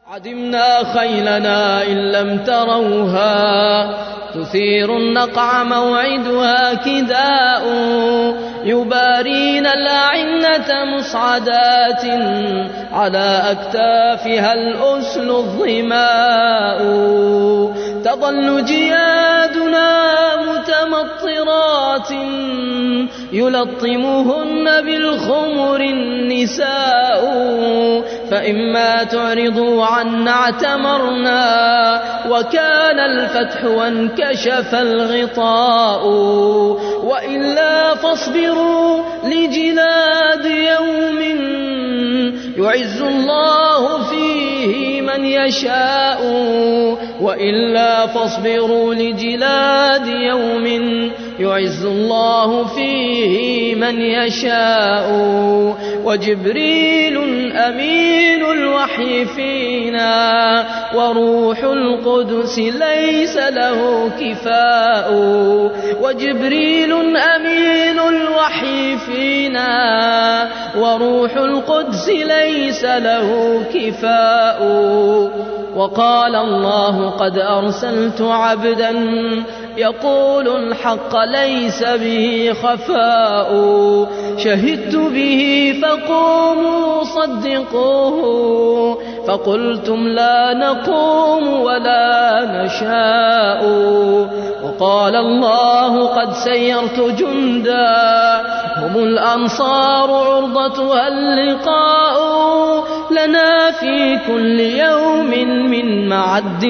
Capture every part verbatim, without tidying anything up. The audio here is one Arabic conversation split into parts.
عدمنا خيلنا إن لم تروها تثير النقع موعدها كداء يبارين الأعنة مصعدات على أكتافها الأسل الظماء تظل جيادنا متمطرات يلطمهن بالخمر النساء فإما تعرضوا عنا اعتمرنا وكان الفتح وانكشف الغطاء وإلا فاصبروا لجلاد يوم يعز الله فيه من يشاء وإلا فاصبروا لجلاد يوم يعز الله فيه من يشاء وجبريل أمين الوحي فينا وروح القدس ليس له كفاء وجبريل أمين الوحي فينا وروح القدس ليس له كفاء وقال الله قد أرسلت عبدا يقول الحق ليس به خفاء شهدت به فقوموا صدقوه فقلتم لا نقوم ولا نشاء وقال الله قد سيرت جندا هم الأنصار عرضتها اللقاء لنا في كل يوم من معد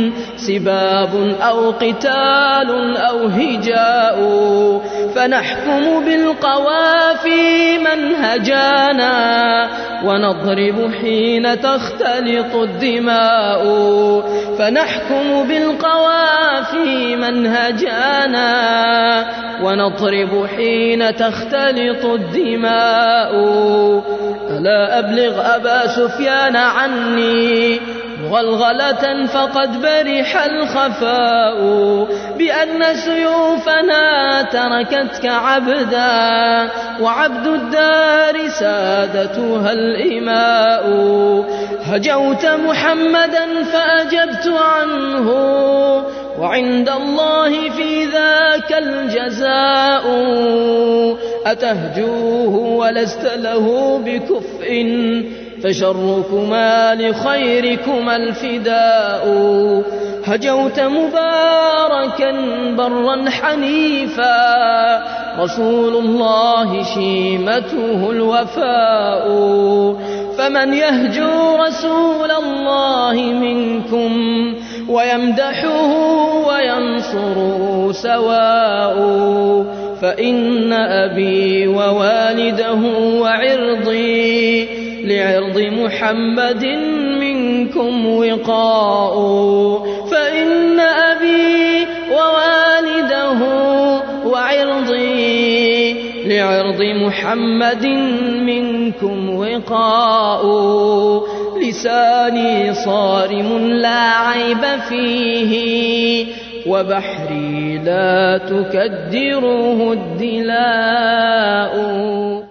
سباب أو قتال أو هجاء فنحكم بالقوافي من هجانا ونضرب حين تختلط الدماء فنحكم بالقوافي من هجانا ونضرب حين تختلط الدماء ألا أبلغ أبا سفيان عني مغلغلة فقد برح الخفاء بأن سيوفنا تركتك عبدا وعبد الدار سادتها الإماء هجوت محمدا فأجبت عنه وعند الله في ذاك الجزاء أتهجوه ولست له بكفء فشركما لخيركما الفداء هجوت مباركا برا حنيفا رسول الله شيمته الوفاء فمن يهجو رسول الله منكم ويمدحه وينصره سواء فإن أبي ووالده وعرضي لعرض محمد منكم وقاء فإن أبي ووالده وعرضي لعرض محمد منكم وقاء لساني صارم لا عيب فيه وبحري لا تكدره الدلاء